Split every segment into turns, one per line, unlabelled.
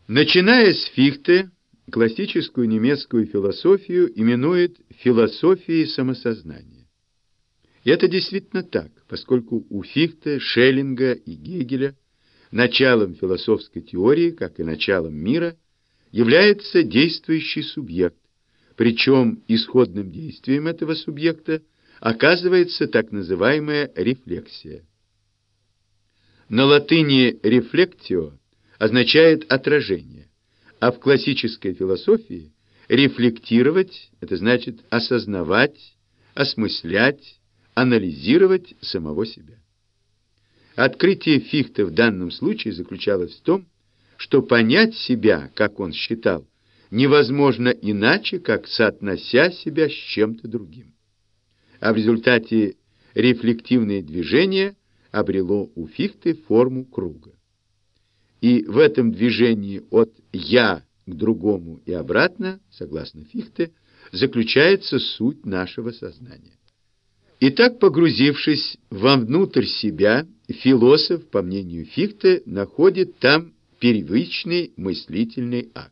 Начиная с Фихте, классическую немецкую философию именуют философией самосознания. И это действительно так, поскольку у Фихте, Шеллинга и Гегеля началом философской теории, как и началом мира, является действующий субъект, причем исходным действием этого субъекта оказывается так называемая рефлексия. На латыни «reflectio» означает «отражение», а в классической философии рефлектировать – это значит осознавать, осмыслять, анализировать самого себя. Открытие Фихте в данном случае заключалось в том, что понять себя, как он считал, невозможно иначе, как соотнося себя с чем-то другим. А в результате рефлективное движение обрело у Фихте форму круга. И в этом движении от «я» к другому и обратно, согласно Фихте, заключается суть нашего сознания. Итак, погрузившись вовнутрь себя, философ, по мнению Фихте, находит там первичный мыслительный акт.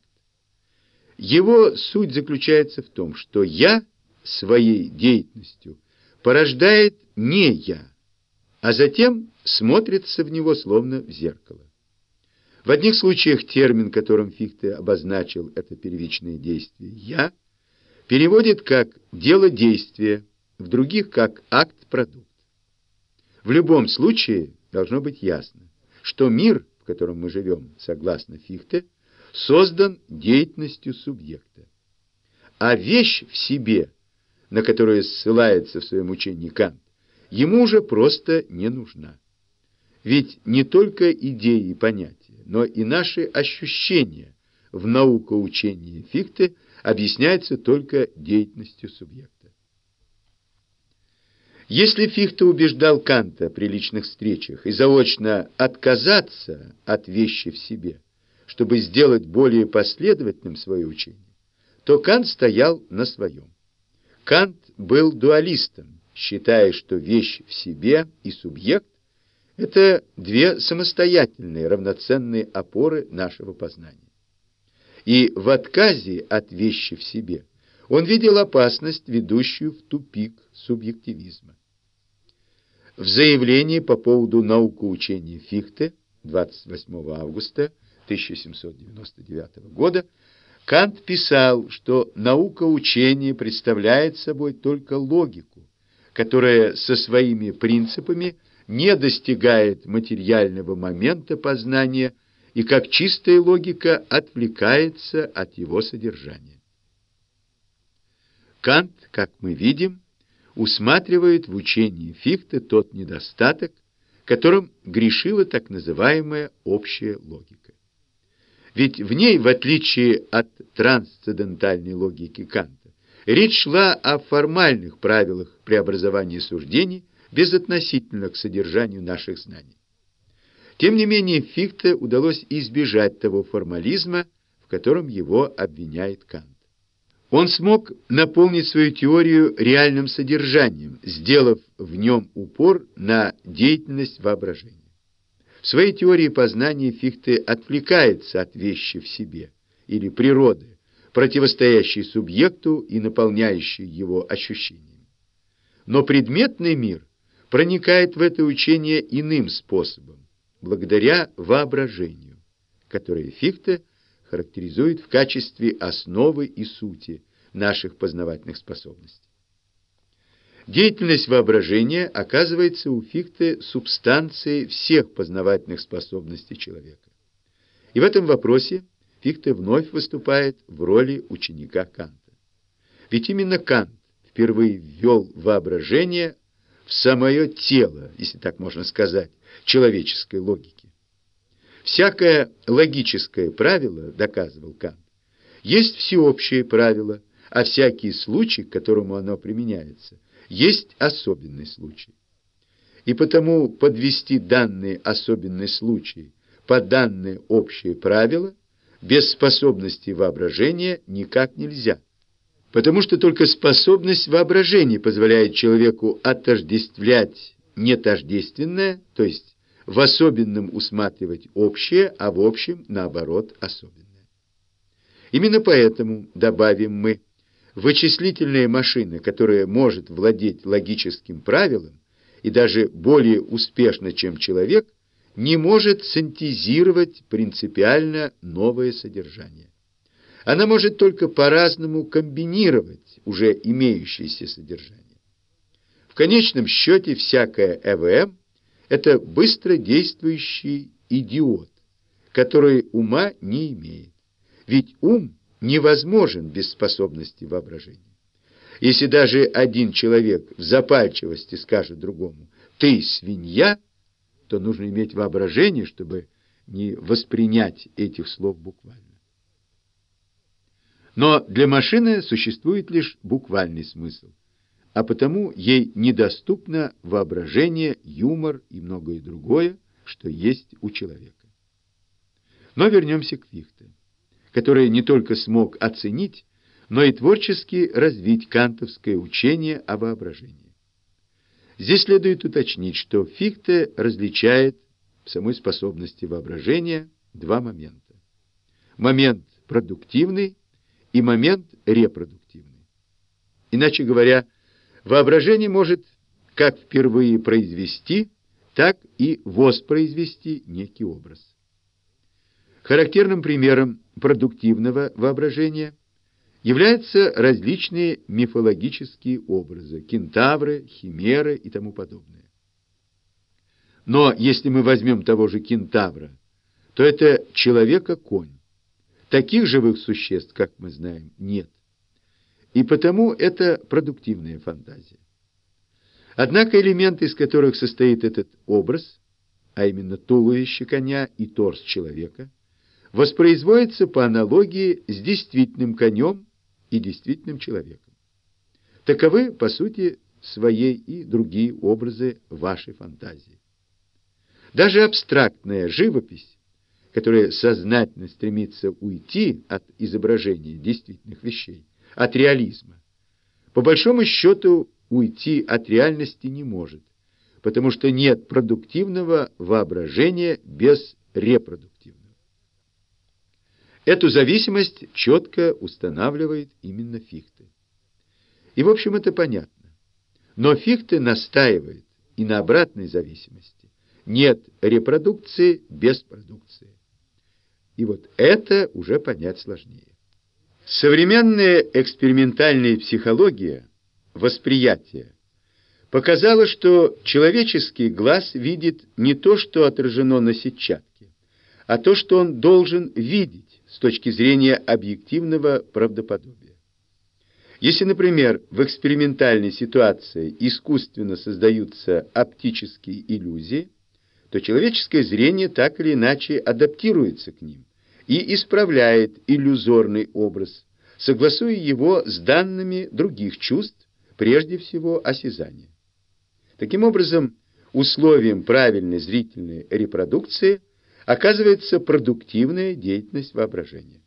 Его суть заключается в том, что «я» своей деятельностью порождает не «я», а затем смотрится в него словно в зеркало. В одних случаях термин, которым Фихте обозначил это первичное действие «я», переводит как «дело-действие», в других как «акт-продукт». В любом случае должно быть ясно, что мир, в котором мы живем, согласно Фихте, создан деятельностью субъекта. А вещь в себе, на которую ссылается в своем учении Кант, ему уже просто не нужна. Ведь не только идеи и понятия, но и наши ощущения в наукоучении Фихте объясняются только деятельностью субъекта. Если Фихте убеждал Канта при личных встречах и заочно отказаться от вещи в себе, чтобы сделать более последовательным свое учение, то Кант стоял на своем. Кант был дуалистом, считая, что вещь в себе и субъект – это две самостоятельные, равноценные опоры нашего познания. И в отказе от вещи в себе он видел опасность, ведущую в тупик субъективизма. В заявлении по поводу наукоучения Фихте 28 августа 1799 года Кант писал, что наукоучение представляет собой только логику, которая со своими принципами не достигает материального момента познания и как чистая логика отвлекается от его содержания. Кант, как мы видим, усматривает в учении Фихте тот недостаток, которым грешила так называемая общая логика. Ведь в ней, в отличие от трансцендентальной логики Канта, речь шла о формальных правилах преобразования суждений безотносительно к содержанию наших знаний. Тем не менее, Фихте удалось избежать того формализма, в котором его обвиняет Кант. Он смог наполнить свою теорию реальным содержанием, сделав в нем упор на деятельность воображения. В своей теории познания Фихте отвлекается от вещи в себе, или природы, противостоящей субъекту и наполняющей его ощущениями. Но предметный мир проникает в это учение иным способом, благодаря воображению, которое Фихте характеризует в качестве основы и сути наших познавательных способностей. Деятельность воображения оказывается у Фихте субстанцией всех познавательных способностей человека. И в этом вопросе Фихте вновь выступает в роли ученика Канта. Ведь именно Кант впервые ввел воображение в самое тело, если так можно сказать, человеческой логики. Всякое логическое правило, доказывал Кант, есть всеобщее правило, а всякий случай, к которому оно применяется, есть особенный случай. И потому подвести данный особенный случай под данное общее правило без способности воображения никак нельзя. Потому что только способность воображения позволяет человеку отождествлять нетождественное, то есть в особенном усматривать общее, а в общем, наоборот, особенное. Именно поэтому, добавим мы, вычислительная машина, которая может владеть логическим правилом и даже более успешно, чем человек, не может синтезировать принципиально новое содержание. Она может только по-разному комбинировать уже имеющееся содержание. В конечном счете всякая ЭВМ – это быстродействующий идиот, который ума не имеет. Ведь ум невозможен без способности воображения. Если даже один человек в запальчивости скажет другому «ты свинья», то нужно иметь воображение, чтобы не воспринять этих слов буквально. Но для машины существует лишь буквальный смысл, а потому ей недоступно воображение, юмор и многое другое, что есть у человека. Но вернемся к Фихте, который не только смог оценить, но и творчески развить кантовское учение о воображении. Здесь следует уточнить, что Фихте различает в самой способности воображения два момента. Момент продуктивный и момент репродуктивный. Иначе говоря, воображение может как впервые произвести, так и воспроизвести некий образ. Характерным примером продуктивного воображения являются различные мифологические образы, кентавры, химеры и тому подобное. Но если мы возьмем того же кентавра, то это человека-конь. Таких живых существ, как мы знаем, нет. И потому это продуктивная фантазия. Однако элементы, из которых состоит этот образ, а именно туловище коня и торс человека, воспроизводятся по аналогии с действительным конем и действительным человеком. Таковы, по сути своей, и другие образы вашей фантазии. Даже абстрактная живопись, которая сознательно стремится уйти от изображения действительных вещей, от реализма, по большому счету уйти от реальности не может, потому что нет продуктивного воображения без репродуктивного. Эту зависимость четко устанавливает именно Фихте. И, в общем, это понятно. Но Фихте настаивает и на обратной зависимости. Нет репродукции без продукции. И вот это уже понять сложнее. Современная экспериментальная психология восприятия показала, что человеческий глаз видит не то, что отражено на сетчатке, а то, что он должен видеть с точки зрения объективного правдоподобия. Если, например, в экспериментальной ситуации искусственно создаются оптические иллюзии, то человеческое зрение так или иначе адаптируется к ним и исправляет иллюзорный образ, согласуя его с данными других чувств, прежде всего осязания. Таким образом, условием правильной зрительной репродукции оказывается продуктивная деятельность воображения.